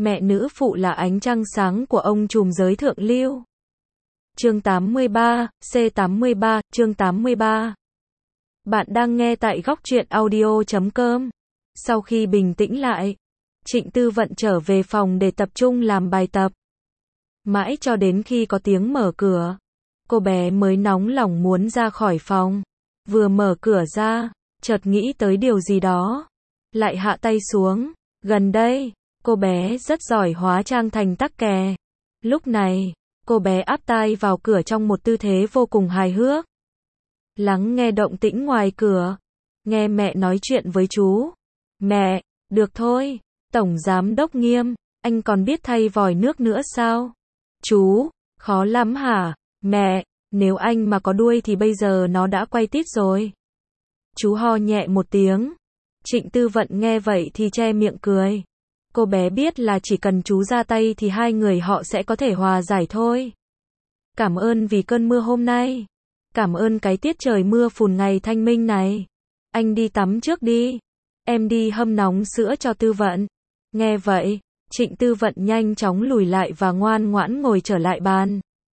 Mẹ nữ phụ là ánh trăng sáng của ông trùm giới thượng lưu. Chương 83, C83, chương 83. Bạn đang nghe tại góc truyện audio.com. Sau khi bình tĩnh lại, Trịnh Tư Vận trở về phòng để tập trung làm bài tập. Mãi cho đến khi có tiếng mở cửa, cô bé mới nóng lòng muốn ra khỏi phòng. Vừa mở cửa ra, chợt nghĩ tới điều gì đó, lại hạ tay xuống. Gần đây, cô bé rất giỏi hóa trang thành tắc kè. Lúc này, cô bé áp tai vào cửa trong một tư thế vô cùng hài hước. Lắng nghe động tĩnh ngoài cửa, nghe mẹ nói chuyện với chú. Mẹ, được thôi, Tổng Giám Đốc Nghiêm, anh còn biết thay vòi nước nữa sao? Chú, khó lắm hả? Mẹ, nếu anh mà có đuôi thì bây giờ nó đã quay tít rồi. Chú ho nhẹ một tiếng. Trịnh Tư Vận nghe vậy thì che miệng cười. Cô bé biết là chỉ cần chú ra tay thì hai người họ sẽ có thể hòa giải thôi. Cảm ơn vì cơn mưa hôm nay. Cảm ơn cái tiết trời mưa phùn ngày thanh minh này. Anh đi tắm trước đi. Em đi hâm nóng sữa cho Tư Vận. Nghe vậy, Trịnh Tư Vận nhanh chóng lùi lại và ngoan ngoãn ngồi trở lại bàn.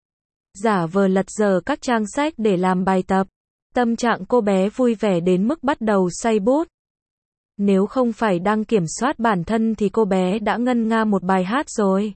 Giả vờ lật dở các trang sách để làm bài tập. Tâm trạng cô bé vui vẻ đến mức bắt đầu xoay bút. Nếu không phải đang kiểm soát bản thân thì cô bé đã ngân nga một bài hát rồi.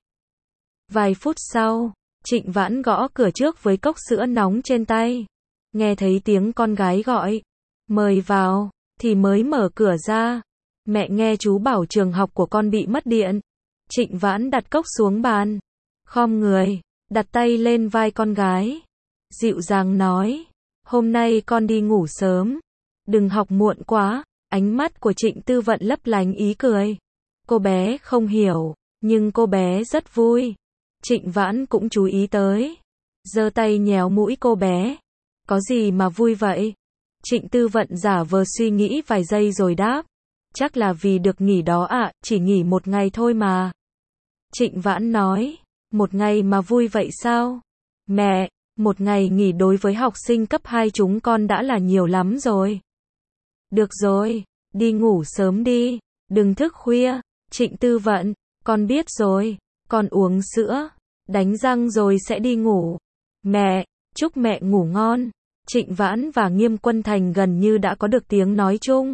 Vài phút sau, Trịnh Vãn gõ cửa trước với cốc sữa nóng trên tay. Nghe thấy tiếng con gái gọi, mời vào, thì mới mở cửa ra. Mẹ nghe chú bảo trường học của con bị mất điện. Trịnh Vãn đặt cốc xuống bàn, khom người, đặt tay lên vai con gái. Dịu dàng nói, hôm nay con đi ngủ sớm, đừng học muộn quá. Ánh mắt của Trịnh Tư Vận lấp lánh ý cười. Cô bé không hiểu, nhưng cô bé rất vui. Trịnh Vãn cũng chú ý tới. Giơ tay nhéo mũi cô bé. Có gì mà vui vậy? Trịnh Tư Vận giả vờ suy nghĩ vài giây rồi đáp. Chắc là vì được nghỉ đó ạ, chỉ nghỉ một ngày thôi mà. Trịnh Vãn nói, một ngày mà vui vậy sao? Mẹ, một ngày nghỉ đối với học sinh cấp 2 chúng con đã là nhiều lắm rồi. Được rồi, đi ngủ sớm đi, đừng thức khuya. Trịnh Tư Vận, con biết rồi, con uống sữa, đánh răng rồi sẽ đi ngủ. Mẹ, chúc mẹ ngủ ngon. Trịnh Vãn và Nghiêm Quân Thành gần như đã có được tiếng nói chung.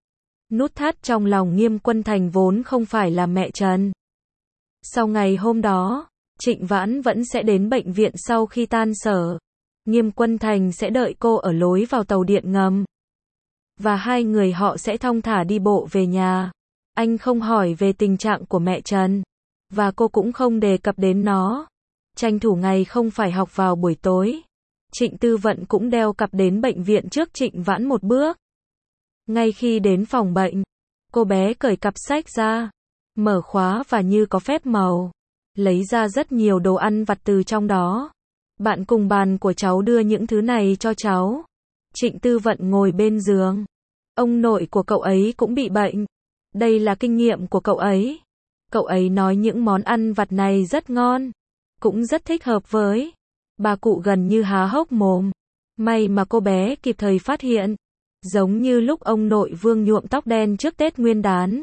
Nút thắt trong lòng Nghiêm Quân Thành vốn không phải là mẹ Trần. Sau ngày hôm đó, Trịnh Vãn vẫn sẽ đến bệnh viện sau khi tan sở. Nghiêm Quân Thành sẽ đợi cô ở lối vào tàu điện ngầm. Và hai người họ sẽ thong thả đi bộ về nhà. Anh không hỏi về tình trạng của mẹ Trần. Và cô cũng không đề cập đến nó. Tranh thủ ngày không phải học vào buổi tối. Trịnh Tư Vận cũng đeo cặp đến bệnh viện trước Trịnh Vãn một bước. Ngay khi đến phòng bệnh, cô bé cởi cặp sách ra, mở khóa và như có phép màu, lấy ra rất nhiều đồ ăn vặt từ trong đó. Bạn cùng bàn của cháu đưa những thứ này cho cháu. Trịnh Tư Vận ngồi bên giường. Ông nội của cậu ấy cũng bị bệnh. Đây là kinh nghiệm của cậu ấy. Cậu ấy nói những món ăn vặt này rất ngon, cũng rất thích hợp với. Bà cụ gần như há hốc mồm. May mà cô bé kịp thời phát hiện. Giống như lúc ông nội Vương nhuộm tóc đen trước Tết Nguyên đán.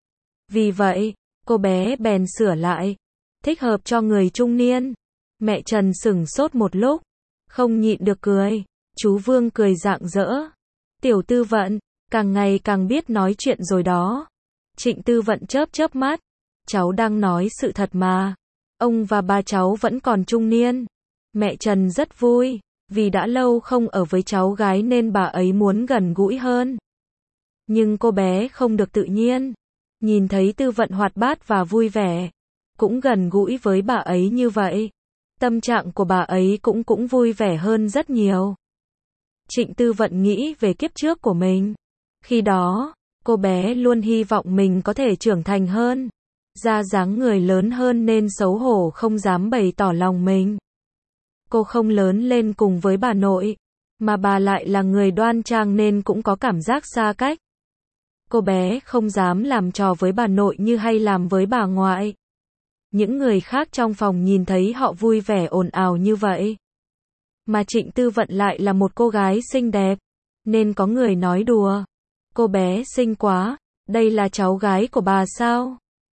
Vì vậy, cô bé bèn sửa lại. Thích hợp cho người trung niên. Mẹ Trần sửng sốt một lúc, không nhịn được cười. Chú Vương cười rạng rỡ. Tiểu Tư Vận, càng ngày càng biết nói chuyện rồi đó. Trịnh Tư Vận chớp chớp mắt. Cháu đang nói sự thật mà. Ông và bà cháu vẫn còn trung niên. Mẹ Trần rất vui, vì đã lâu không ở với cháu gái nên bà ấy muốn gần gũi hơn. Nhưng cô bé không được tự nhiên. Nhìn thấy Tư Vận hoạt bát và vui vẻ, cũng gần gũi với bà ấy như vậy. Tâm trạng của bà ấy cũng vui vẻ hơn rất nhiều. Trịnh Tư Vận nghĩ về kiếp trước của mình. Khi đó, cô bé luôn hy vọng mình có thể trưởng thành hơn, ra dáng người lớn hơn nên xấu hổ không dám bày tỏ lòng mình. Cô không lớn lên cùng với bà nội, mà bà lại là người đoan trang nên cũng có cảm giác xa cách. Cô bé không dám làm trò với bà nội như hay làm với bà ngoại. Những người khác trong phòng nhìn thấy họ vui vẻ ồn ào như vậy. Mà Trịnh Tư Vận lại là một cô gái xinh đẹp, nên có người nói đùa. Cô bé xinh quá, đây là cháu gái của bà sao?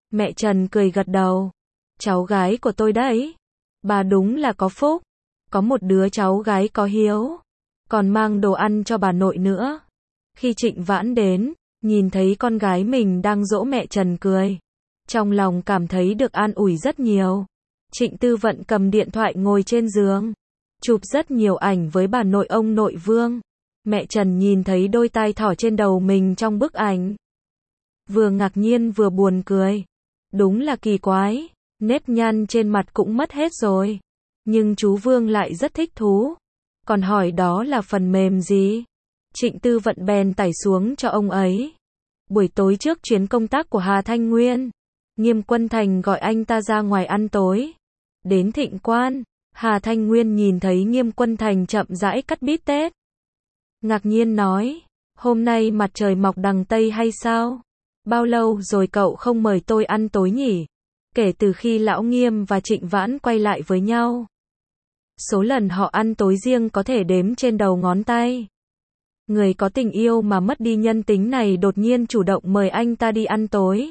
Mẹ Trần cười gật đầu. Cháu gái của tôi đấy. Bà đúng là có phúc. Có một đứa cháu gái có hiếu. Còn mang đồ ăn cho bà nội nữa. Khi Trịnh Vãn đến, nhìn thấy con gái mình đang dỗ mẹ Trần cười. Trong lòng cảm thấy được an ủi rất nhiều. Trịnh Tư Vận cầm điện thoại ngồi trên giường. Chụp rất nhiều ảnh với bà nội ông nội Vương. Mẹ Trần nhìn thấy đôi tai thỏ trên đầu mình trong bức ảnh. Vừa ngạc nhiên vừa buồn cười. Đúng là kỳ quái. Nếp nhăn trên mặt cũng mất hết rồi. Nhưng chú Vương lại rất thích thú. Còn hỏi đó là phần mềm gì? Trịnh Tư Vận bèn tải xuống cho ông ấy. Buổi tối trước chuyến công tác của Hà Thanh Nguyên, Nghiêm Quân Thành gọi anh ta ra ngoài ăn tối. Đến Thịnh Quan, Hà Thanh Nguyên nhìn thấy Nghiêm Quân Thành chậm rãi cắt bít tết. Ngạc nhiên nói, hôm nay mặt trời mọc đằng Tây hay sao? Bao lâu rồi cậu không mời tôi ăn tối nhỉ? Kể từ khi Lão Nghiêm và Trịnh Vãn quay lại với nhau, số lần họ ăn tối riêng có thể đếm trên đầu ngón tay. Người có tình yêu mà mất đi nhân tính này đột nhiên chủ động mời anh ta đi ăn tối.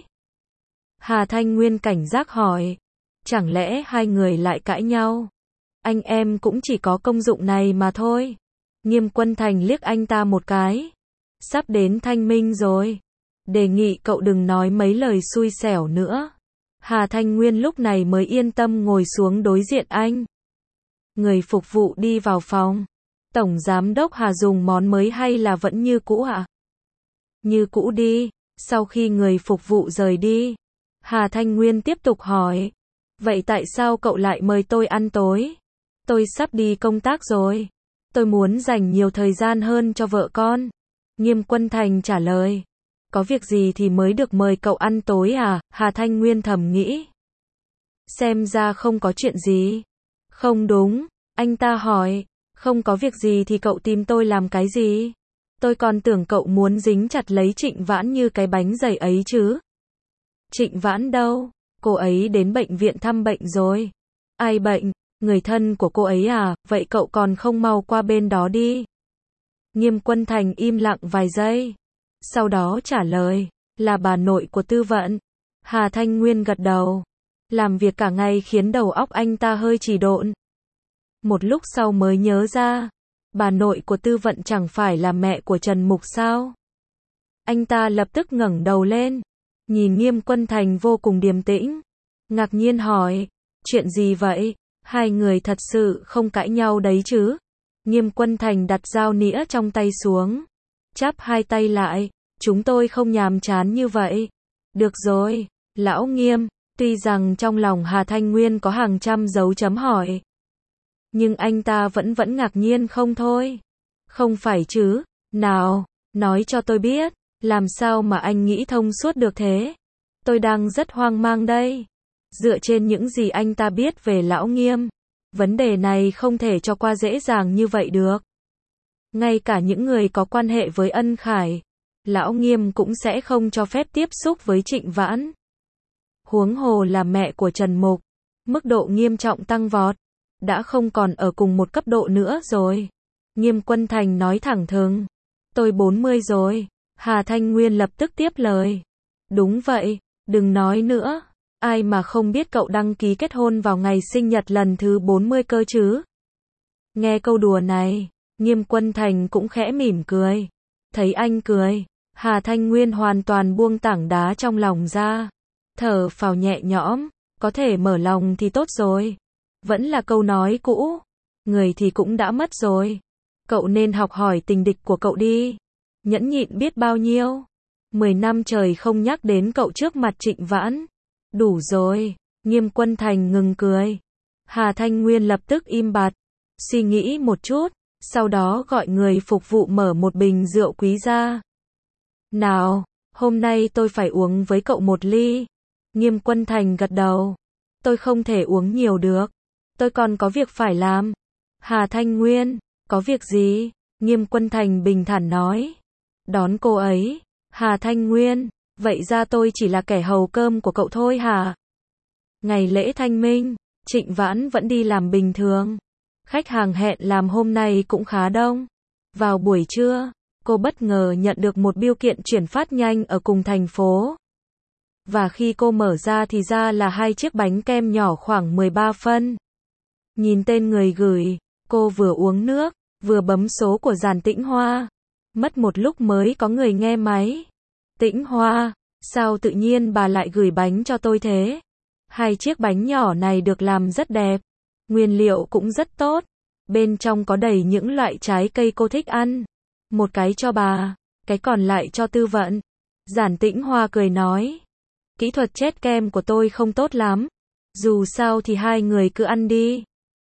Hà Thanh Nguyên cảnh giác hỏi, chẳng lẽ hai người lại cãi nhau? Anh em cũng chỉ có công dụng này mà thôi. Nghiêm Quân Thành liếc anh ta một cái. Sắp đến Thanh Minh rồi. Đề nghị cậu đừng nói mấy lời xui xẻo nữa. Hà Thanh Nguyên lúc này mới yên tâm ngồi xuống đối diện anh. Người phục vụ đi vào phòng. Tổng giám đốc Hà dùng món mới hay là vẫn như cũ ạ? Như cũ đi. Sau khi người phục vụ rời đi, Hà Thanh Nguyên tiếp tục hỏi. Vậy tại sao cậu lại mời tôi ăn tối? Tôi sắp đi công tác rồi. Tôi muốn dành nhiều thời gian hơn cho vợ con. Nghiêm Quân Thành trả lời. Có việc gì thì mới được mời cậu ăn tối à? Hà Thanh Nguyên thầm nghĩ. Xem ra không có chuyện gì. Không đúng, anh ta hỏi. Không có việc gì thì cậu tìm tôi làm cái gì? Tôi còn tưởng cậu muốn dính chặt lấy Trịnh Vãn như cái bánh dày ấy chứ. Trịnh Vãn đâu? Cô ấy đến bệnh viện thăm bệnh rồi. Ai bệnh? Người thân của cô ấy à? Vậy cậu còn không mau qua bên đó đi. Nghiêm Quân Thành im lặng vài giây. Sau đó trả lời, là bà nội của Tư Vận. Hà Thanh Nguyên gật đầu. Làm việc cả ngày khiến đầu óc anh ta hơi trì độn. Một lúc sau mới nhớ ra, bà nội của Tư Vận chẳng phải là mẹ của Trần Mục sao? Anh ta lập tức ngẩng đầu lên, nhìn Nghiêm Quân Thành vô cùng điềm tĩnh, ngạc nhiên hỏi, chuyện gì vậy? Hai người thật sự không cãi nhau đấy chứ? Nghiêm Quân Thành đặt dao nĩa trong tay xuống, chắp hai tay lại, chúng tôi không nhàm chán như vậy. Được rồi, Lão Nghiêm, tuy rằng trong lòng Hà Thanh Nguyên có hàng trăm dấu chấm hỏi, nhưng anh ta vẫn ngạc nhiên không thôi. Không phải chứ, nào, nói cho tôi biết, làm sao mà anh nghĩ thông suốt được thế? Tôi đang rất hoang mang đây. Dựa trên những gì anh ta biết về Lão Nghiêm, vấn đề này không thể cho qua dễ dàng như vậy được. Ngay cả những người có quan hệ với Ân Khải, Lão Nghiêm cũng sẽ không cho phép tiếp xúc với Trịnh Vãn. Huống hồ là mẹ của Trần Mục, mức độ nghiêm trọng tăng vọt, đã không còn ở cùng một cấp độ nữa rồi. Nghiêm Quân Thành nói thẳng thừng, tôi 40 rồi. Hà Thanh Nguyên lập tức tiếp lời. Đúng vậy, đừng nói nữa. Ai mà không biết cậu đăng ký kết hôn vào ngày sinh nhật lần thứ 40 cơ chứ? Nghe câu đùa này, Nghiêm Quân Thành cũng khẽ mỉm cười. Thấy anh cười, Hà Thanh Nguyên hoàn toàn buông tảng đá trong lòng ra. Thở phào nhẹ nhõm, có thể mở lòng thì tốt rồi. Vẫn là câu nói cũ, người thì cũng đã mất rồi. Cậu nên học hỏi tình địch của cậu đi. Nhẫn nhịn biết bao nhiêu. 10 năm trời không nhắc đến cậu trước mặt Trịnh Vãn. Đủ rồi. Nghiêm Quân Thành ngừng cười. Hà Thanh Nguyên lập tức im bặt, suy nghĩ một chút, sau đó gọi người phục vụ mở một bình rượu quý ra. Nào, hôm nay tôi phải uống với cậu một ly. Nghiêm Quân Thành gật đầu. Tôi không thể uống nhiều được. Tôi còn có việc phải làm. Hà Thanh Nguyên, có việc gì? Nghiêm Quân Thành bình thản nói. Đón cô ấy. Hà Thanh Nguyên, vậy ra tôi chỉ là kẻ hầu cơm của cậu thôi hả? Ngày lễ Thanh Minh, Trịnh Vãn vẫn đi làm bình thường. Khách hàng hẹn làm hôm nay cũng khá đông. Vào buổi trưa, cô bất ngờ nhận được một bưu kiện chuyển phát nhanh ở cùng thành phố. Và khi cô mở ra thì ra là 2 chiếc bánh kem nhỏ khoảng 13 phân. Nhìn tên người gửi, cô vừa uống nước, vừa bấm số của Giản Tĩnh Hoa. Mất một lúc mới có người nghe máy. Tĩnh Hoa, sao tự nhiên bà lại gửi bánh cho tôi thế? 2 chiếc bánh nhỏ này được làm rất đẹp. Nguyên liệu cũng rất tốt. Bên trong có đầy những loại trái cây cô thích ăn. Một cái cho bà, cái còn lại cho Tư Vận. Giản Tĩnh Hoa cười nói. Kỹ thuật chết kem của tôi không tốt lắm. Dù sao thì hai người cứ ăn đi.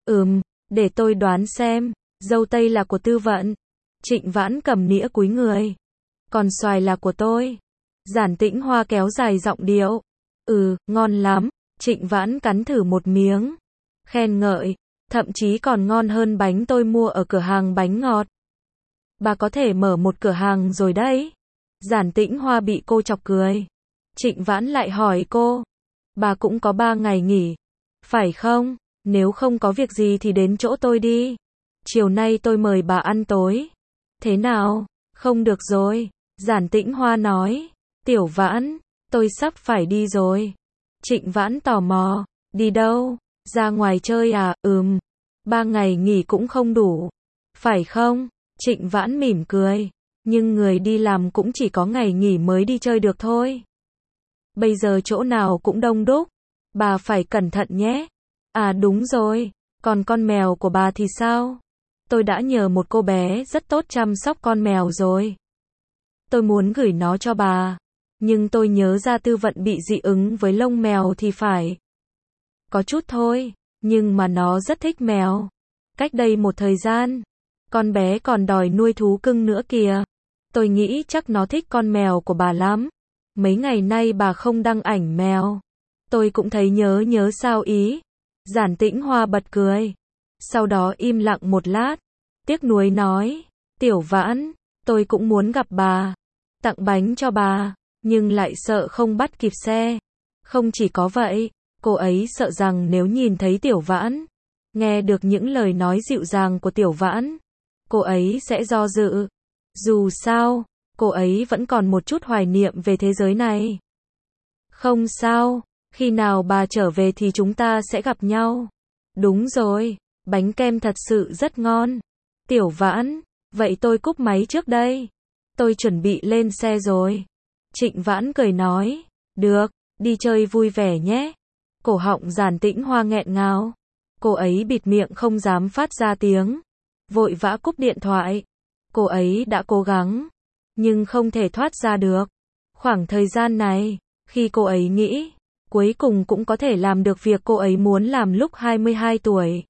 Để tôi đoán xem. Dâu tây là của Tư Vận. Trịnh Vãn cầm nĩa cúi người. Còn xoài là của tôi. Giản Tĩnh Hoa kéo dài giọng điệu. Ngon lắm. Trịnh Vãn cắn thử một miếng. Khen ngợi. Thậm chí còn ngon hơn bánh tôi mua ở cửa hàng bánh ngọt. Bà có thể mở một cửa hàng rồi đấy. Giản Tĩnh Hoa bị cô chọc cười. Trịnh Vãn lại hỏi cô. Bà cũng có 3 ngày nghỉ. Phải không? Nếu không có việc gì thì đến chỗ tôi đi. Chiều nay tôi mời bà ăn tối. Thế nào? Không được rồi. Giản Tĩnh Hoa nói. Tiểu Vãn, tôi sắp phải đi rồi. Trịnh Vãn tò mò. Đi đâu? Ra ngoài chơi à? 3 ngày nghỉ cũng không đủ. Phải không? Trịnh Vãn mỉm cười. Nhưng người đi làm cũng chỉ có ngày nghỉ mới đi chơi được thôi. Bây giờ chỗ nào cũng đông đúc. Bà phải cẩn thận nhé. À đúng rồi. Còn con mèo của bà thì sao? Tôi đã nhờ một cô bé rất tốt chăm sóc con mèo rồi. Tôi muốn gửi nó cho bà. Nhưng tôi nhớ ra Tư Vận bị dị ứng với lông mèo thì phải. Có chút thôi. Nhưng mà nó rất thích mèo. Cách đây một thời gian, con bé còn đòi nuôi thú cưng nữa kìa. Tôi nghĩ chắc nó thích con mèo của bà lắm. Mấy ngày nay bà không đăng ảnh mèo. Tôi cũng thấy nhớ sao ý. Giản Tĩnh Hoa bật cười. Sau đó im lặng một lát. Tiếc nuối nói. Tiểu Vãn, tôi cũng muốn gặp bà. Tặng bánh cho bà. Nhưng lại sợ không bắt kịp xe. Không chỉ có vậy, cô ấy sợ rằng nếu nhìn thấy Tiểu Vãn, nghe được những lời nói dịu dàng của Tiểu Vãn, cô ấy sẽ do dự. Dù sao, cô ấy vẫn còn một chút hoài niệm về thế giới này. Không sao, khi nào bà trở về thì chúng ta sẽ gặp nhau. Đúng rồi, bánh kem thật sự rất ngon. Tiểu Vãn, vậy tôi cúp máy trước đây. Tôi chuẩn bị lên xe rồi. Trịnh Vãn cười nói. Được, đi chơi vui vẻ nhé. Cổ họng Giản Tĩnh Hoa nghẹn ngào. Cô ấy bịt miệng không dám phát ra tiếng. Vội vã cúp điện thoại. Cô ấy đã cố gắng, nhưng không thể thoát ra được. Khoảng thời gian này, khi cô ấy nghĩ, cuối cùng cũng có thể làm được việc cô ấy muốn làm lúc 22 tuổi.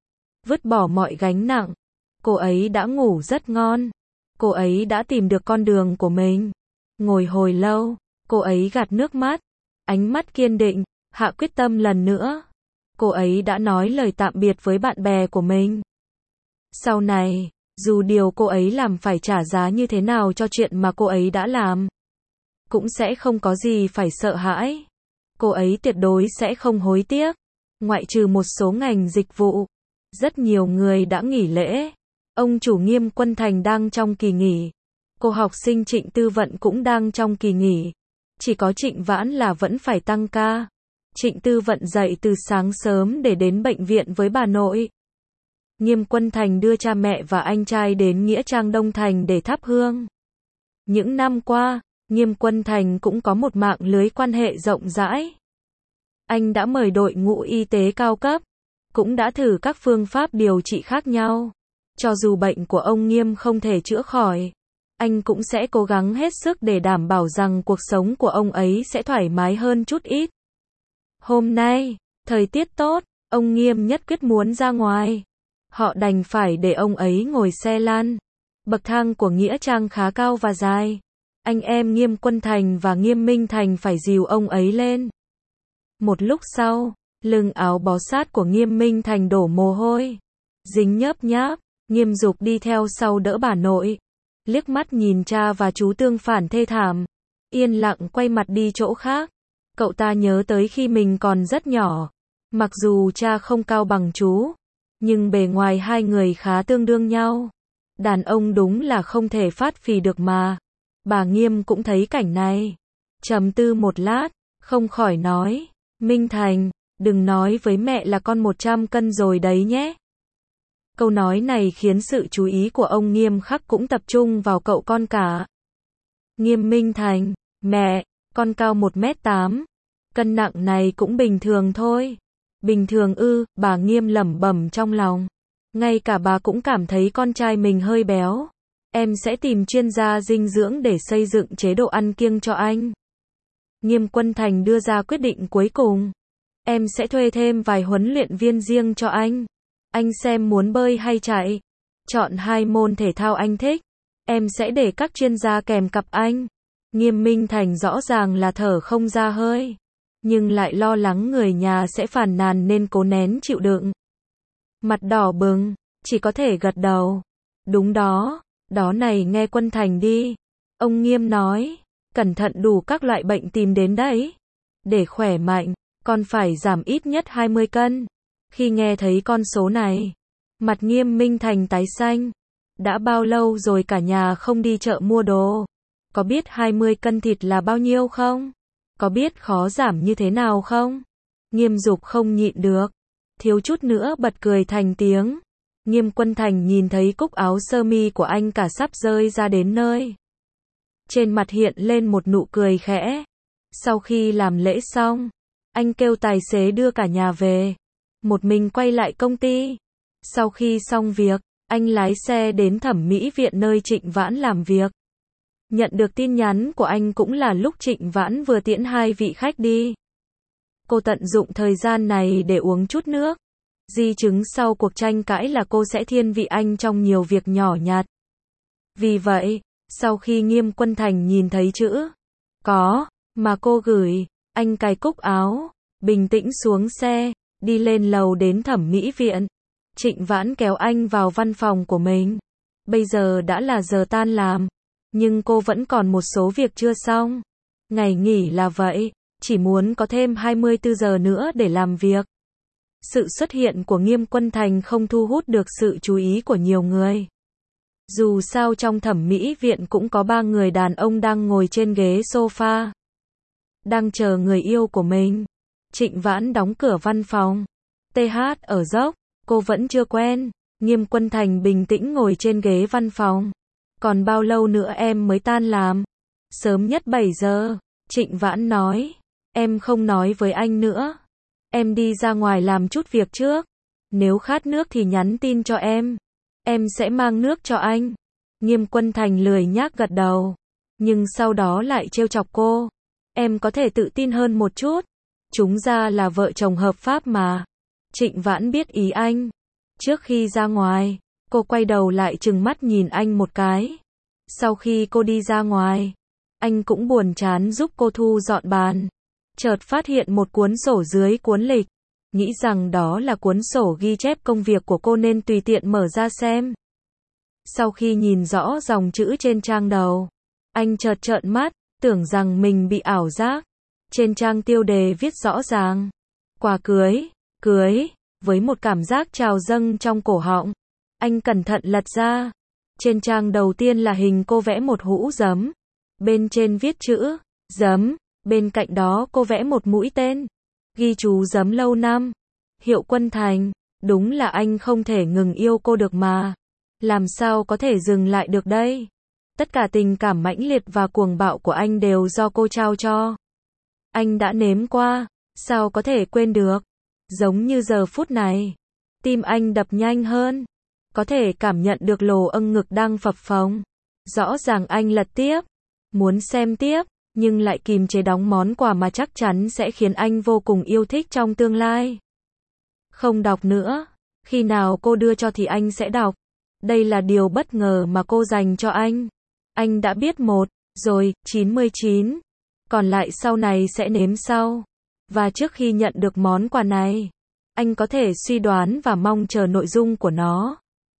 Vứt bỏ mọi gánh nặng. Cô ấy đã ngủ rất ngon. Cô ấy đã tìm được con đường của mình. Ngồi hồi lâu, cô ấy gạt nước mắt. Ánh mắt kiên định, hạ quyết tâm lần nữa. Cô ấy đã nói lời tạm biệt với bạn bè của mình. Sau này, dù điều cô ấy làm phải trả giá như thế nào cho chuyện mà cô ấy đã làm, cũng sẽ không có gì phải sợ hãi. Cô ấy tuyệt đối sẽ không hối tiếc. Ngoại trừ một số ngành dịch vụ, rất nhiều người đã nghỉ lễ. Ông chủ Nghiêm Quân Thành đang trong kỳ nghỉ. Cô học sinh Trịnh Tư Vận cũng đang trong kỳ nghỉ. Chỉ có Trịnh Vãn là vẫn phải tăng ca. Trịnh Tư Vận dậy từ sáng sớm để đến bệnh viện với bà nội. Nghiêm Quân Thành đưa cha mẹ và anh trai đến Nghĩa Trang Đông Thành để thắp hương. Những năm qua, Nghiêm Quân Thành cũng có một mạng lưới quan hệ rộng rãi. Anh đã mời đội ngũ y tế cao cấp, cũng đã thử các phương pháp điều trị khác nhau. Cho dù bệnh của ông Nghiêm không thể chữa khỏi, anh cũng sẽ cố gắng hết sức để đảm bảo rằng cuộc sống của ông ấy sẽ thoải mái hơn chút ít. Hôm nay, thời tiết tốt, ông Nghiêm nhất quyết muốn ra ngoài. Họ đành phải để ông ấy ngồi xe lăn. Bậc thang của Nghĩa Trang khá cao và dài. Anh em Nghiêm Quân Thành và Nghiêm Minh Thành phải dìu ông ấy lên. Một lúc sau, lưng áo bó sát của Nghiêm Minh Thành đổ mồ hôi. Dính nhớp nháp, Nghiêm Dục đi theo sau đỡ bà nội. Liếc mắt nhìn cha và chú tương phản thê thảm. Yên lặng quay mặt đi chỗ khác. Cậu ta nhớ tới khi mình còn rất nhỏ. Mặc dù cha không cao bằng chú, nhưng bề ngoài hai người khá tương đương nhau. Đàn ông đúng là không thể phát phì được mà. Bà Nghiêm cũng thấy cảnh này. Trầm tư một lát, không khỏi nói, Minh Thành, đừng nói với mẹ là con 100 cân rồi đấy nhé. Câu nói này khiến sự chú ý của ông Nghiêm Khắc cũng tập trung vào cậu con cả. Nghiêm Minh Thành, mẹ, con cao 1m8, cân nặng này cũng bình thường thôi. Bình thường ư, bà Nghiêm lẩm bẩm trong lòng. Ngay cả bà cũng cảm thấy con trai mình hơi béo. Em sẽ tìm chuyên gia dinh dưỡng để xây dựng chế độ ăn kiêng cho anh. Nghiêm Quân Thành đưa ra quyết định cuối cùng. Em sẽ thuê thêm vài huấn luyện viên riêng cho anh. Anh xem muốn bơi hay chạy. Chọn 2 môn thể thao anh thích. Em sẽ để các chuyên gia kèm cặp anh. Nghiêm Minh Thành rõ ràng là thở không ra hơi. Nhưng lại lo lắng người nhà sẽ phàn nàn nên cố nén chịu đựng. Mặt đỏ bừng, chỉ có thể gật đầu. Đúng đó, đó này nghe Quân Thành đi. Ông Nghiêm nói, cẩn thận đủ các loại bệnh tìm đến đấy. Để khỏe mạnh, con phải giảm ít nhất 20 cân. Khi nghe thấy con số này, mặt Nghiêm Minh Thành tái xanh. Đã bao lâu rồi cả nhà không đi chợ mua đồ? Có biết 20 cân thịt là bao nhiêu không? Có biết khó giảm như thế nào không? Nghiêm Dục không nhịn được, thiếu chút nữa bật cười thành tiếng. Nghiêm Quân Thành nhìn thấy cúc áo sơ mi của anh cả sắp rơi ra đến nơi. Trên mặt hiện lên một nụ cười khẽ. Sau khi làm lễ xong, anh kêu tài xế đưa cả nhà về. Một mình quay lại công ty. Sau khi xong việc, anh lái xe đến thẩm mỹ viện nơi Trịnh Vãn làm việc. Nhận được tin nhắn của anh cũng là lúc Trịnh Vãn vừa tiễn 2 vị khách đi. Cô tận dụng thời gian này để uống chút nước. Di chứng sau cuộc tranh cãi là cô sẽ thiên vị anh trong nhiều việc nhỏ nhặt. Vì vậy, sau khi Nghiêm Quân Thành nhìn thấy chữ có mà cô gửi, anh cài cúc áo, bình tĩnh xuống xe, đi lên lầu đến thẩm mỹ viện. Trịnh Vãn kéo anh vào văn phòng của mình. Bây giờ đã là giờ tan làm, nhưng cô vẫn còn một số việc chưa xong. Ngày nghỉ là vậy, chỉ muốn có thêm 24 giờ nữa để làm việc. Sự xuất hiện của Nghiêm Quân Thành không thu hút được sự chú ý của nhiều người. Dù sao trong thẩm mỹ viện cũng có 3 người đàn ông đang ngồi trên ghế sofa, đang chờ người yêu của mình. Trịnh Vãn đóng cửa văn phòng. TH ở dốc, cô vẫn chưa quen. Nghiêm Quân Thành bình tĩnh ngồi trên ghế văn phòng. Còn bao lâu nữa em mới tan làm? Sớm nhất 7 giờ. Trịnh Vãn nói. Em không nói với anh nữa. Em đi ra ngoài làm chút việc trước. Nếu khát nước thì nhắn tin cho em. Em sẽ mang nước cho anh. Nghiêm Quân Thành lười nhác gật đầu. Nhưng sau đó lại trêu chọc cô. Em có thể tự tin hơn một chút. Chúng ta là vợ chồng hợp pháp mà. Trịnh Vãn biết ý anh. Trước khi ra ngoài, cô quay đầu lại trừng mắt nhìn anh một cái. Sau khi cô đi ra ngoài, anh cũng buồn chán giúp cô thu dọn bàn. Chợt phát hiện một cuốn sổ dưới cuốn lịch. Nghĩ rằng đó là cuốn sổ ghi chép công việc của cô nên tùy tiện mở ra xem. Sau khi nhìn rõ dòng chữ trên trang đầu, anh chợt trợn mắt, tưởng rằng mình bị ảo giác. Trên trang tiêu đề viết rõ ràng. Quà cưới, cưới, với một cảm giác trào dâng trong cổ họng. Anh cẩn thận lật ra. Trên trang đầu tiên là hình cô vẽ một hũ giấm. Bên trên viết chữ, giấm. Bên cạnh đó cô vẽ một mũi tên. Ghi chú giấm lâu năm. Hiệu Quân Thành, đúng là anh không thể ngừng yêu cô được mà. Làm sao có thể dừng lại được đây? Tất cả tình cảm mãnh liệt và cuồng bạo của anh đều do cô trao cho. Anh đã nếm qua, sao có thể quên được? Giống như giờ phút này, tim anh đập nhanh hơn. Có thể cảm nhận được lồ âng ngực đang phập phồng. Rõ ràng anh lật tiếp, muốn xem tiếp, nhưng lại kìm chế đóng món quà mà chắc chắn sẽ khiến anh vô cùng yêu thích trong tương lai. Không đọc nữa, khi nào cô đưa cho thì anh sẽ đọc. Đây là điều bất ngờ mà cô dành cho anh. Anh đã biết một, rồi, 99. Còn lại sau này sẽ nếm sau. Và trước khi nhận được món quà này, anh có thể suy đoán và mong chờ nội dung của nó.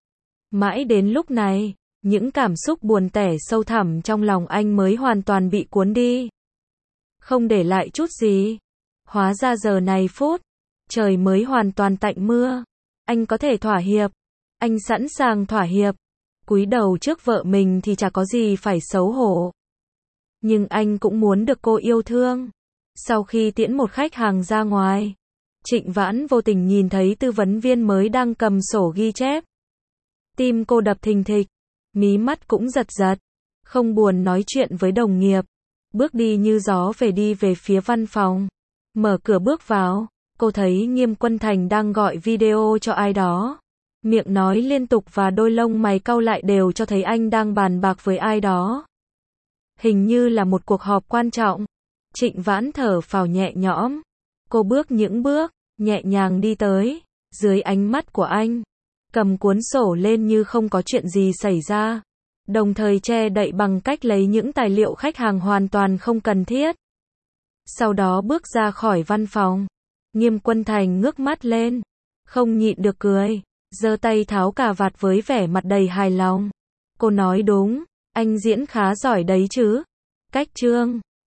Mãi đến lúc này, những cảm xúc buồn tẻ sâu thẳm trong lòng anh mới hoàn toàn bị cuốn đi. Không để lại chút gì. Hóa ra giờ này phút, trời mới hoàn toàn tạnh mưa. Anh có thể thỏa hiệp. Anh sẵn sàng thỏa hiệp. Cúi đầu trước vợ mình thì chả có gì phải xấu hổ. Nhưng anh cũng muốn được cô yêu thương. Sau khi tiễn một khách hàng ra ngoài, Trịnh Vãn vô tình nhìn thấy tư vấn viên mới đang cầm sổ ghi chép. Tim cô đập thình thịch, mí mắt cũng giật giật, không buồn nói chuyện với đồng nghiệp. Bước đi như gió đi về phía văn phòng. Mở cửa bước vào, cô thấy Nghiêm Quân Thành đang gọi video cho ai đó. Miệng nói liên tục và đôi lông mày cau lại đều cho thấy anh đang bàn bạc với ai đó. Hình như là một cuộc họp quan trọng. Trịnh Vãn thở phào nhẹ nhõm. Cô bước những bước, nhẹ nhàng đi tới, dưới ánh mắt của anh. Cầm cuốn sổ lên như không có chuyện gì xảy ra. Đồng thời che đậy bằng cách lấy những tài liệu khách hàng hoàn toàn không cần thiết. Sau đó bước ra khỏi văn phòng. Nghiêm Quân Thành ngước mắt lên, không nhịn được cười, giơ tay tháo cà vạt với vẻ mặt đầy hài lòng. Cô nói đúng, anh diễn khá giỏi đấy chứ. Cách chương